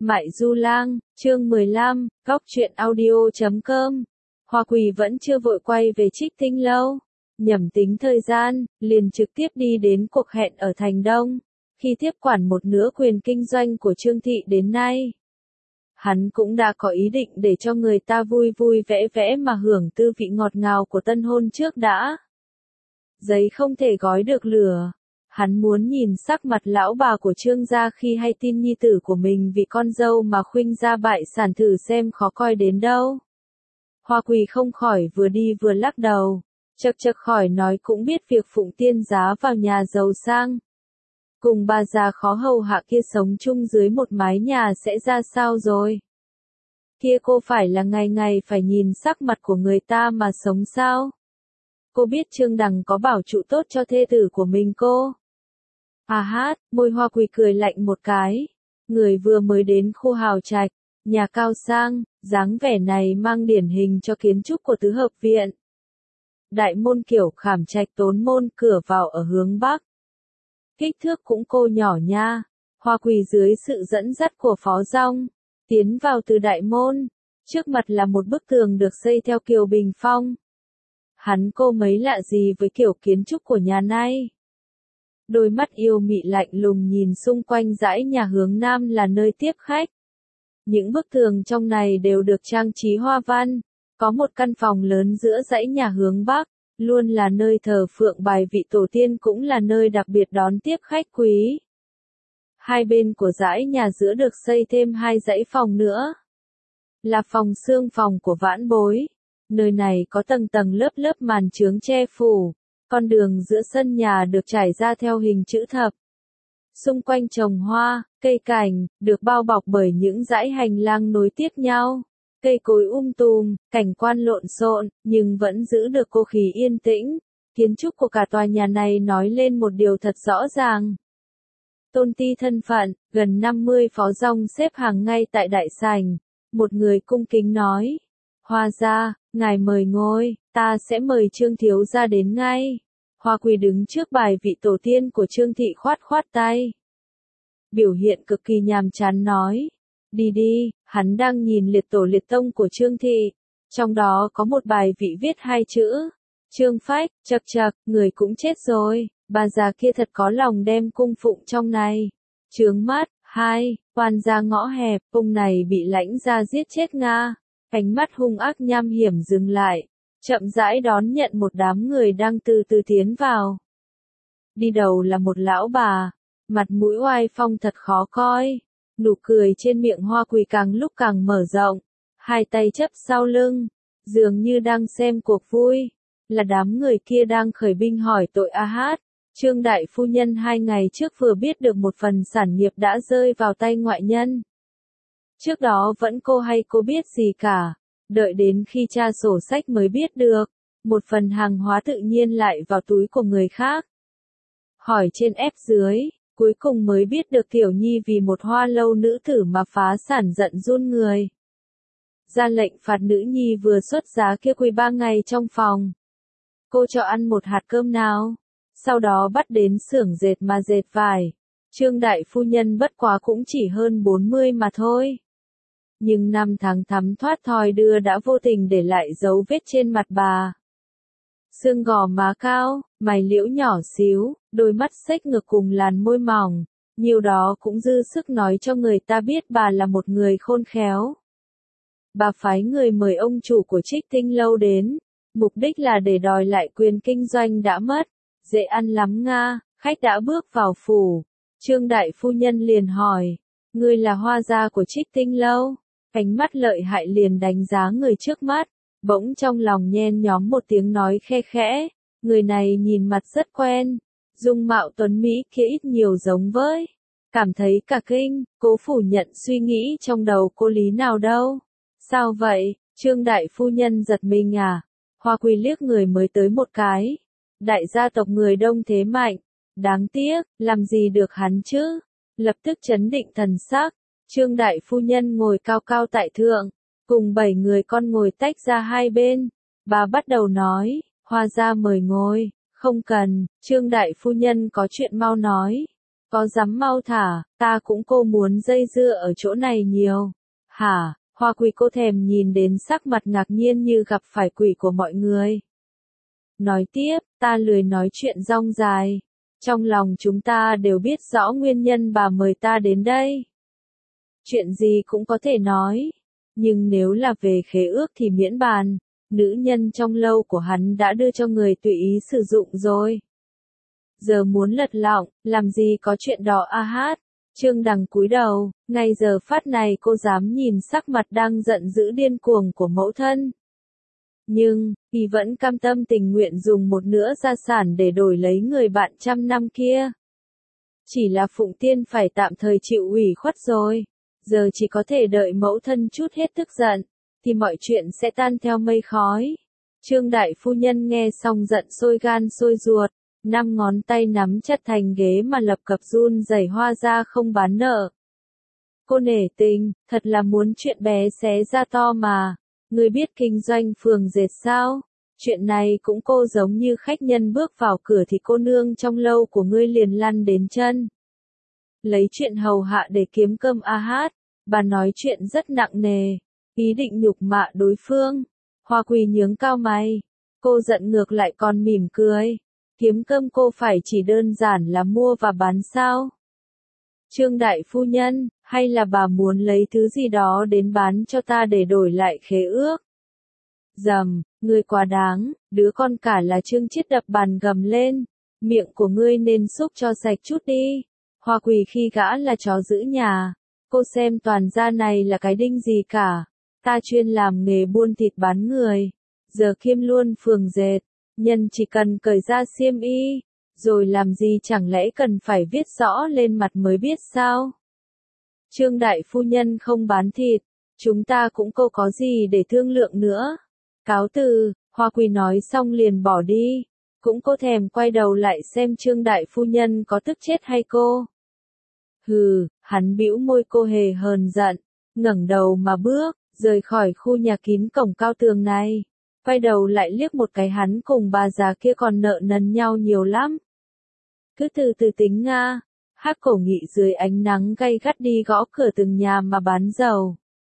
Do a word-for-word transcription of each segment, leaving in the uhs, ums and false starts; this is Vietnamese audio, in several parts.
Mại Du Lang, chương mười lăm, góc truyện audio chấm com. Hoa Quỳ vẫn chưa vội quay về Trích Tinh Lâu. Nhẩm tính thời gian, liền trực tiếp đi đến cuộc hẹn ở Thành Đông. Khi tiếp quản một nửa quyền kinh doanh của Trương Thị đến nay, hắn cũng đã có ý định để cho người ta vui vui vẽ vẽ mà hưởng tư vị ngọt ngào của tân hôn trước đã. Giấy không thể gói được lửa. Hắn muốn nhìn sắc mặt lão bà của Trương gia khi hay tin nhi tử của mình vì con dâu mà khuynh gia bại sản, thử xem khó coi đến đâu. Hoa Quỳ không khỏi vừa đi vừa lắc đầu, chật chật khỏi nói cũng biết việc Phụng Tiên giá vào nhà giàu sang, cùng bà già khó hầu hạ kia sống chung dưới một mái nhà sẽ ra sao rồi. Kia cô phải là ngày ngày phải nhìn sắc mặt của người ta mà sống sao? Cô biết Trương Đằng có bảo trụ tốt cho thê tử của mình cô. À hát, môi Hoa Quỳ cười lạnh một cái. Người vừa mới đến khu hào trạch, nhà cao sang, dáng vẻ này mang điển hình cho kiến trúc của tứ hợp viện. Đại môn kiểu khảm trạch tốn môn, cửa vào ở hướng bắc. Kích thước cũng cô nhỏ nha. Hoa Quỳ dưới sự dẫn dắt của Phó Dong, tiến vào từ đại môn. Trước mặt là một bức tường được xây theo kiểu bình phong. Hắn cô mấy lạ gì với kiểu kiến trúc của nhà này. Đôi mắt yêu mị lạnh lùng nhìn xung quanh dãy nhà hướng nam là nơi tiếp khách. Những bức tường trong này đều được trang trí hoa văn. Có một căn phòng lớn giữa dãy nhà hướng bắc, luôn là nơi thờ phượng bài vị tổ tiên, cũng là nơi đặc biệt đón tiếp khách quý. Hai bên của dãy nhà giữa được xây thêm hai dãy phòng nữa. Là phòng xương phòng của vãn bối. Nơi này có tầng tầng lớp lớp màn chướng che phủ. Con đường giữa sân nhà được trải ra theo hình chữ thập. Xung quanh trồng hoa, cây cảnh, được bao bọc bởi những dãy hành lang nối tiếp nhau. Cây cối um tùm, cảnh quan lộn xộn, nhưng vẫn giữ được cô khí yên tĩnh. Kiến trúc của cả tòa nhà này nói lên một điều thật rõ ràng. Tôn ti thân phận, gần năm mươi Phó Dong xếp hàng ngay tại đại sảnh. Một người cung kính nói. Hoa gia, ngài mời ngồi, ta sẽ mời Trương thiếu gia đến ngay. Hoa Quỳ đứng trước bài vị tổ tiên của Trương Thị khoát khoát tay. Biểu hiện cực kỳ nhàm chán nói. Đi đi, hắn đang nhìn liệt tổ liệt tông của Trương Thị. Trong đó có một bài vị viết hai chữ. Trương Phách, chật chật, người cũng chết rồi. Bà già kia thật có lòng đem cung phụng trong này. Trướng mắt, hai, quan gia ngõ hẹp, cung này bị lãnh gia giết chết nga. Ánh mắt hung ác nham hiểm dừng lại, chậm rãi đón nhận một đám người đang từ từ tiến vào. Đi đầu là một lão bà, mặt mũi oai phong thật khó coi, nụ cười trên miệng Hoa Quỳ càng lúc càng mở rộng, hai tay chấp sau lưng, dường như đang xem cuộc vui. Là đám người kia đang khởi binh hỏi tội A Hát. Trương đại phu nhân hai ngày trước vừa biết được một phần sản nghiệp đã rơi vào tay ngoại nhân. Trước đó vẫn cô hay cô biết gì cả, đợi đến khi tra sổ sách mới biết được, một phần hàng hóa tự nhiên lại vào túi của người khác. Hỏi trên ép dưới, cuối cùng mới biết được Tiểu Nhi vì một hoa lâu nữ tử mà phá sản giận run người. Ra lệnh phạt nữ nhi vừa xuất giá kia quỳ ba ngày trong phòng. Cô cho ăn một hạt cơm nào, sau đó bắt đến xưởng dệt mà dệt vải. Trương đại phu nhân bất quá cũng chỉ hơn bốn mươi mà thôi. Nhưng năm tháng thấm thoát thoi đưa đã vô tình để lại dấu vết trên mặt bà. Xương gò má cao, mày liễu nhỏ xíu, đôi mắt xếch ngực cùng làn môi mỏng, nhiều đó cũng dư sức nói cho người ta biết bà là một người khôn khéo. Bà phái người mời ông chủ của Trích Tinh Lâu đến, mục đích là để đòi lại quyền kinh doanh đã mất. Dễ ăn lắm nga, khách đã bước vào phủ. Trương đại phu nhân liền hỏi, ngươi là Hoa gia của Trích Tinh Lâu? Ánh mắt lợi hại liền đánh giá người trước mắt, bỗng trong lòng nhen nhóm một tiếng nói khe khẽ, người này nhìn mặt rất quen, dung mạo tuấn mỹ kia ít nhiều giống với. Cảm thấy cả kinh, cố phủ nhận suy nghĩ trong đầu cô lý nào đâu. Sao vậy, Trương đại phu nhân giật mình à? Hoa Quỳ liếc người mới tới một cái. Đại gia tộc người đông thế mạnh, đáng tiếc, làm gì được hắn chứ? Lập tức chấn định thần sắc. Trương đại phu nhân ngồi cao cao tại thượng, cùng bảy người con ngồi tách ra hai bên. Bà bắt đầu nói, Hoa gia mời ngồi. Không cần, Trương đại phu nhân có chuyện mau nói. Có dám mau thả, ta cũng cô muốn dây dưa ở chỗ này nhiều. Hả, Hoa Quỳ cô thèm nhìn đến sắc mặt ngạc nhiên như gặp phải quỷ của mọi người. Nói tiếp, ta lười nói chuyện rong dài. Trong lòng chúng ta đều biết rõ nguyên nhân bà mời ta đến đây. Chuyện gì cũng có thể nói. Nhưng nếu là về khế ước thì miễn bàn. Nữ nhân trong lâu của hắn đã đưa cho người tùy ý sử dụng rồi. Giờ muốn lật lọng, làm gì có chuyện đó a hát. Trương Đằng cúi đầu, ngay giờ phát này cô dám nhìn sắc mặt đang giận dữ điên cuồng của mẫu thân. Nhưng, y vẫn cam tâm tình nguyện dùng một nửa gia sản để đổi lấy người bạn trăm năm kia. Chỉ là Phụng Tiên phải tạm thời chịu ủy khuất rồi. Giờ chỉ có thể đợi mẫu thân chút hết tức giận, thì mọi chuyện sẽ tan theo mây khói. Trương đại phu nhân nghe xong giận sôi gan sôi ruột, năm ngón tay nắm chặt thành ghế mà lập cập run rẩy hoa ra không bán nợ. Cô nể tình, thật là muốn chuyện bé xé ra to mà. Ngươi biết kinh doanh phường dệt sao? Chuyện này cũng cô giống như khách nhân bước vào cửa thì cô nương trong lâu của ngươi liền lăn đến chân. Lấy chuyện hầu hạ để kiếm cơm a hát, bà nói chuyện rất nặng nề, ý định nhục mạ đối phương. Hoa Quỳ nhướng cao mày, cô giận ngược lại còn mỉm cười. Kiếm cơm cô phải chỉ đơn giản là mua và bán sao? Trương đại phu nhân, hay là bà muốn lấy thứ gì đó đến bán cho ta để đổi lại khế ước? Dầm, ngươi quá đáng, đứa con cả là Trương Chiết đập bàn gầm lên, miệng của ngươi nên xúc cho sạch chút đi. Hoa Quỳ khi gã là chó giữ nhà, cô xem toàn gia này là cái đinh gì cả, ta chuyên làm nghề buôn thịt bán người, giờ kiêm luôn phường dệt, nhân chỉ cần cởi ra xiêm y, rồi làm gì chẳng lẽ cần phải viết rõ lên mặt mới biết sao? Trương đại phu nhân không bán thịt, chúng ta cũng cô có gì để thương lượng nữa. Cáo từ, Hoa Quỳ nói xong liền bỏ đi, cũng cô thèm quay đầu lại xem Trương đại phu nhân có tức chết hay cô. Hừ, hắn bĩu môi cô hề hờn giận, ngẩng đầu mà bước, rời khỏi khu nhà kín cổng cao tường này. Quay đầu lại liếc một cái hắn cùng bà già kia còn nợ nần nhau nhiều lắm. Cứ từ từ tính nga, Hắc Cổ Nghị dưới ánh nắng gay gắt đi gõ cửa từng nhà mà bán dầu.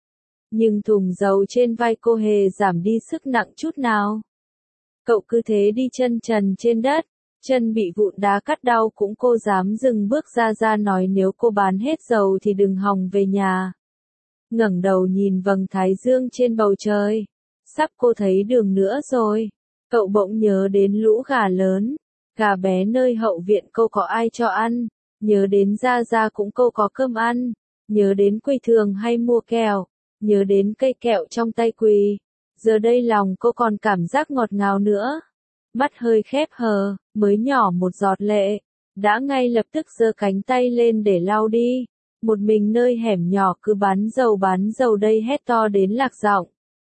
Nhưng thùng dầu trên vai cô hề giảm đi sức nặng chút nào. Cậu cứ thế đi chân trần trên đất, chân bị vụn đá cắt đau cũng cô dám dừng bước ra ra nói nếu cô bán hết dầu thì đừng hòng về nhà. Ngẩng đầu nhìn vầng thái dương trên bầu trời, sắp cô thấy đường nữa rồi. Cậu bỗng nhớ đến lũ gà lớn, gà bé nơi hậu viện cô có ai cho ăn, nhớ đến Gia Gia cũng cô có cơm ăn, nhớ đến Quỳ thường hay mua kẹo, nhớ đến cây kẹo trong tay Quỳ. Giờ đây lòng cô còn cảm giác ngọt ngào nữa. Mắt hơi khép hờ, mới nhỏ một giọt lệ, đã ngay lập tức giơ cánh tay lên để lau đi. Một mình nơi hẻm nhỏ cứ bán dầu bán dầu đây hét to đến lạc giọng.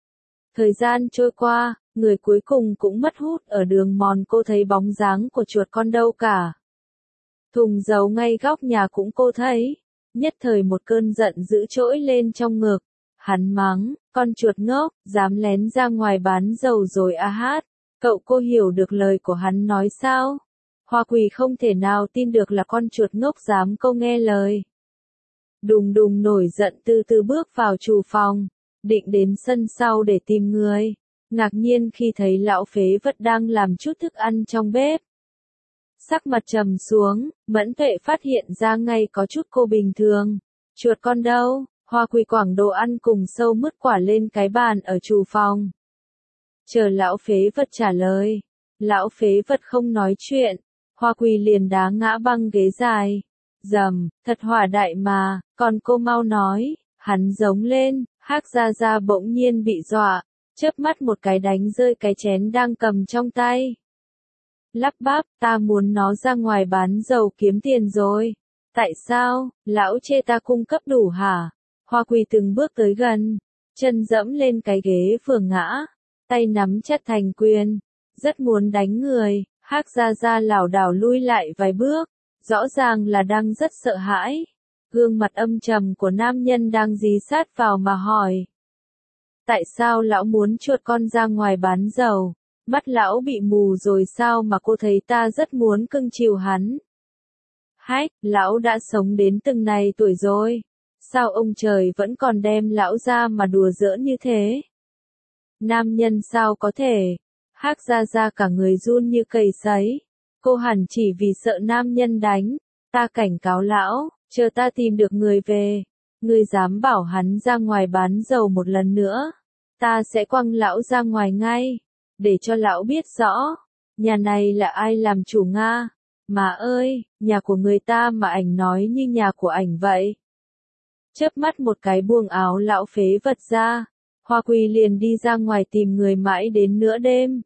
Thời gian trôi qua, người cuối cùng cũng mất hút ở đường mòn cô thấy bóng dáng của chuột con đâu cả. Thùng dầu ngay góc nhà cũng cô thấy, nhất thời một cơn giận dữ trỗi lên trong ngực. Hắn mắng, con chuột ngốc, dám lén ra ngoài bán dầu rồi a hát. Cậu cô hiểu được lời của hắn nói sao? Hoa Quỳ không thể nào tin được là con chuột ngốc dám câu nghe lời. Đùng đùng nổi giận từ từ bước vào trù phòng, định đến sân sau để tìm người. Ngạc nhiên khi thấy lão phế vật đang làm chút thức ăn trong bếp. Sắc mặt trầm xuống, Mẫn Tuệ phát hiện ra ngay có chút cô bình thường. Chuột con đâu? Hoa Quỳ quẳng đồ ăn cùng sâu mứt quả lên cái bàn ở trù phòng. Chờ lão phế vật trả lời. Lão phế vật không nói chuyện. Hoa Quỳ liền đá ngã băng ghế dài. Dầm, thật hỏa đại mà, còn cô mau nói. Hắn giống lên, Hắc Gia Gia bỗng nhiên bị dọa, chớp mắt một cái đánh rơi cái chén đang cầm trong tay. Lắp bắp, ta muốn nó ra ngoài bán dầu kiếm tiền rồi. Tại sao, lão chê ta cung cấp đủ hả? Hoa Quỳ từng bước tới gần, chân dẫm lên cái ghế vừa ngã, tay nắm chặt thành quyền, rất muốn đánh người. Hắc Gia Gia lảo đảo lui lại vài bước, rõ ràng là đang rất sợ hãi. Gương mặt âm trầm của nam nhân đang dí sát vào mà hỏi. Tại sao lão muốn chuột con ra ngoài bán dầu? Mắt lão bị mù rồi sao mà cô thấy ta rất muốn cưng chiều hắn? Hách, lão đã sống đến từng này tuổi rồi. Sao ông trời vẫn còn đem lão ra mà đùa giỡn như thế? Nam nhân sao có thể? Hách ra ra cả người run như cầy sấy. Cô hẳn chỉ vì sợ nam nhân đánh. Ta cảnh cáo lão, chờ ta tìm được người về. Ngươi dám bảo hắn ra ngoài bán dầu một lần nữa. Ta sẽ quăng lão ra ngoài ngay. Để cho lão biết rõ. Nhà này là ai làm chủ Nga? Mà ơi, nhà của người ta mà ảnh nói như nhà của ảnh vậy. Chớp mắt một cái buông áo lão phế vật ra. Hoa Quỳ liền đi ra ngoài tìm người mãi đến nửa đêm.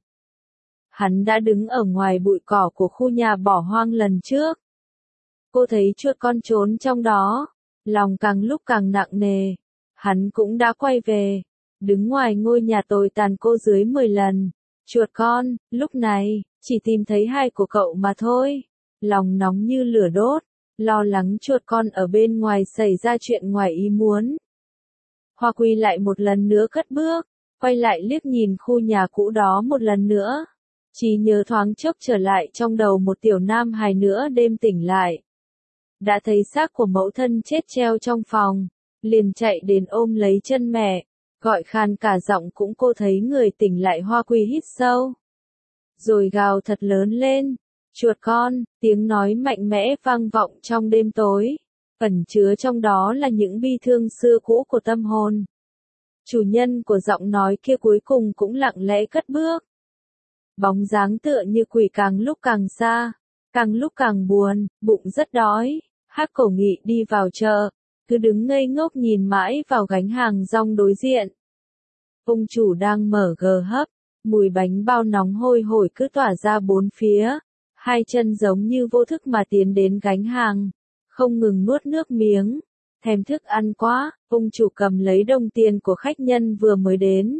Hắn đã đứng ở ngoài bụi cỏ của khu nhà bỏ hoang lần trước. Cô thấy chuột con trốn trong đó. Lòng càng lúc càng nặng nề. Hắn cũng đã quay về. Đứng ngoài ngôi nhà tồi tàn cô dưới mười lần. Chuột con, lúc này, chỉ tìm thấy hai của cậu mà thôi. Lòng nóng như lửa đốt. Lo lắng chuột con ở bên ngoài xảy ra chuyện ngoài ý muốn. Hoa Quỳ lại một lần nữa cất bước. Quay lại liếc nhìn khu nhà cũ đó một lần nữa. Chỉ nhớ thoáng chốc trở lại trong đầu một tiểu nam hài nữa đêm tỉnh lại. Đã thấy xác của mẫu thân chết treo trong phòng. Liền chạy đến ôm lấy chân mẹ. Gọi khan cả giọng cũng cô thấy người tỉnh lại. Hoa Quỳ hít sâu. Rồi gào thật lớn lên. Chuột con, tiếng nói mạnh mẽ vang vọng trong đêm tối. Ẩn chứa trong đó là những bi thương xưa cũ của tâm hồn. Chủ nhân của giọng nói kia cuối cùng cũng lặng lẽ cất bước. Bóng dáng tựa như quỷ càng lúc càng xa, càng lúc càng buồn, bụng rất đói. Hắc Cổ Nghị đi vào chợ, cứ đứng ngây ngốc nhìn mãi vào gánh hàng rong đối diện. Ông chủ đang mở gờ hấp, mùi bánh bao nóng hôi hổi cứ tỏa ra bốn phía. Hai chân giống như vô thức mà tiến đến gánh hàng, không ngừng nuốt nước miếng. Thèm thức ăn quá, ông chủ cầm lấy đồng tiền của khách nhân vừa mới đến.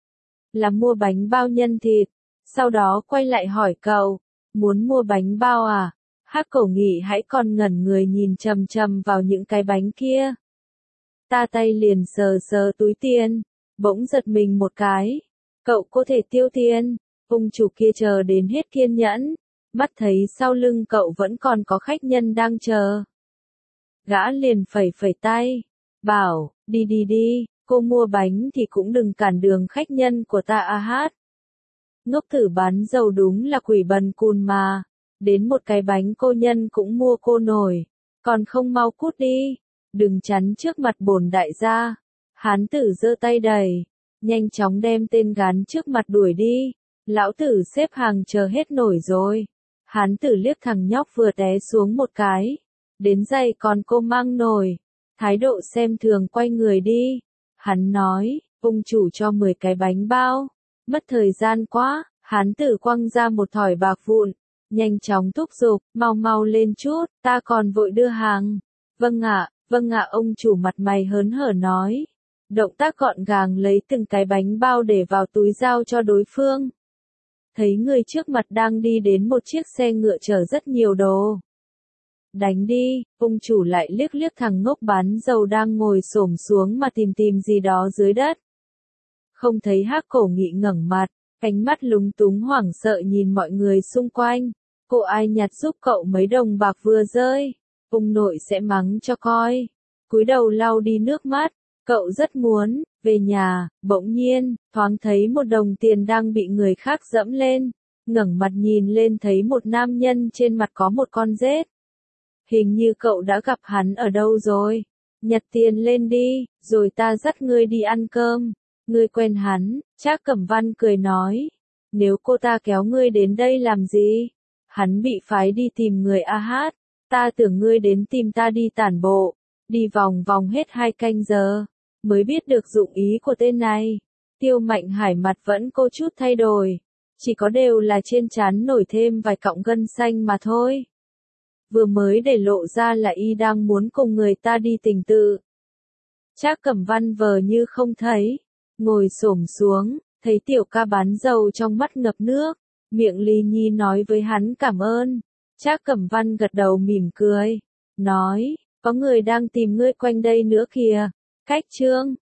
Là mua bánh bao nhân thịt. Sau đó quay lại hỏi cậu, muốn mua bánh bao à? Hắc Cổ Nghị hãy còn ngẩn người nhìn chằm chằm vào những cái bánh kia. Ta tay liền sờ sờ túi tiền, bỗng giật mình một cái. Cậu có thể tiêu tiền. Ông chủ kia chờ đến hết kiên nhẫn. Mắt thấy sau lưng cậu vẫn còn có khách nhân đang chờ. Gã liền phẩy phẩy tay. Bảo, đi đi đi, cô mua bánh thì cũng đừng cản đường khách nhân của ta a hát. Ngốc tử bán dầu đúng là quỷ bần cùn mà. Đến một cái bánh cô nhân cũng mua cô nổi. Còn không mau cút đi. Đừng chắn trước mặt bổn đại gia. Hán tử giơ tay đẩy. Nhanh chóng đem tên gán trước mặt đuổi đi. Lão tử xếp hàng chờ hết nổi rồi. Hán tử liếc thằng nhóc vừa té xuống một cái. Đến giày còn cô mang nổi. Thái độ xem thường quay người đi. Hắn nói, ông chủ cho mười cái bánh bao. Mất thời gian quá, hán tử quăng ra một thỏi bạc vụn. Nhanh chóng thúc giục, mau mau lên chút, ta còn vội đưa hàng. Vâng ạ, vâng ạ ông chủ mặt mày hớn hở nói. Động tác gọn gàng lấy từng cái bánh bao để vào túi giao cho đối phương. Thấy người trước mặt đang đi đến một chiếc xe ngựa chở rất nhiều đồ. Đánh đi, ông chủ lại liếc liếc thằng ngốc bán dầu đang ngồi xổm xuống mà tìm tìm gì đó dưới đất. Không thấy Hắc Cổ Nghị ngẩng mặt, ánh mắt lúng túng hoảng sợ nhìn mọi người xung quanh. Cô ai nhặt giúp cậu mấy đồng bạc vừa rơi, ông nội sẽ mắng cho coi. Cúi đầu lau đi nước mắt, cậu rất muốn về nhà, bỗng nhiên, thoáng thấy một đồng tiền đang bị người khác dẫm lên. Ngẩng mặt nhìn lên thấy một nam nhân trên mặt có một con rết. Hình như cậu đã gặp hắn ở đâu rồi. Nhặt tiền lên đi, rồi ta dắt ngươi đi ăn cơm. Ngươi quen hắn, Trác Cẩm Văn cười nói. Nếu cô ta kéo ngươi đến đây làm gì? Hắn bị phái đi tìm người a hát. Ta tưởng ngươi đến tìm ta đi tản bộ. Đi vòng vòng hết hai canh giờ. Mới biết được dụng ý của tên này. Tiêu Mạnh Hải mặt vẫn cô chút thay đổi. Chỉ có đều là trên trán nổi thêm vài cọng gân xanh mà thôi. Vừa mới để lộ ra là y đang muốn cùng người ta đi tình tự. Trác Cẩm Văn vờ như không thấy. Ngồi xổm xuống, thấy tiểu ca bán dầu trong mắt ngập nước. Miệng Lý Nhi nói với hắn cảm ơn. Trác Cẩm Văn gật đầu mỉm cười. Nói, có người đang tìm ngươi quanh đây nữa kìa. Cách Trương,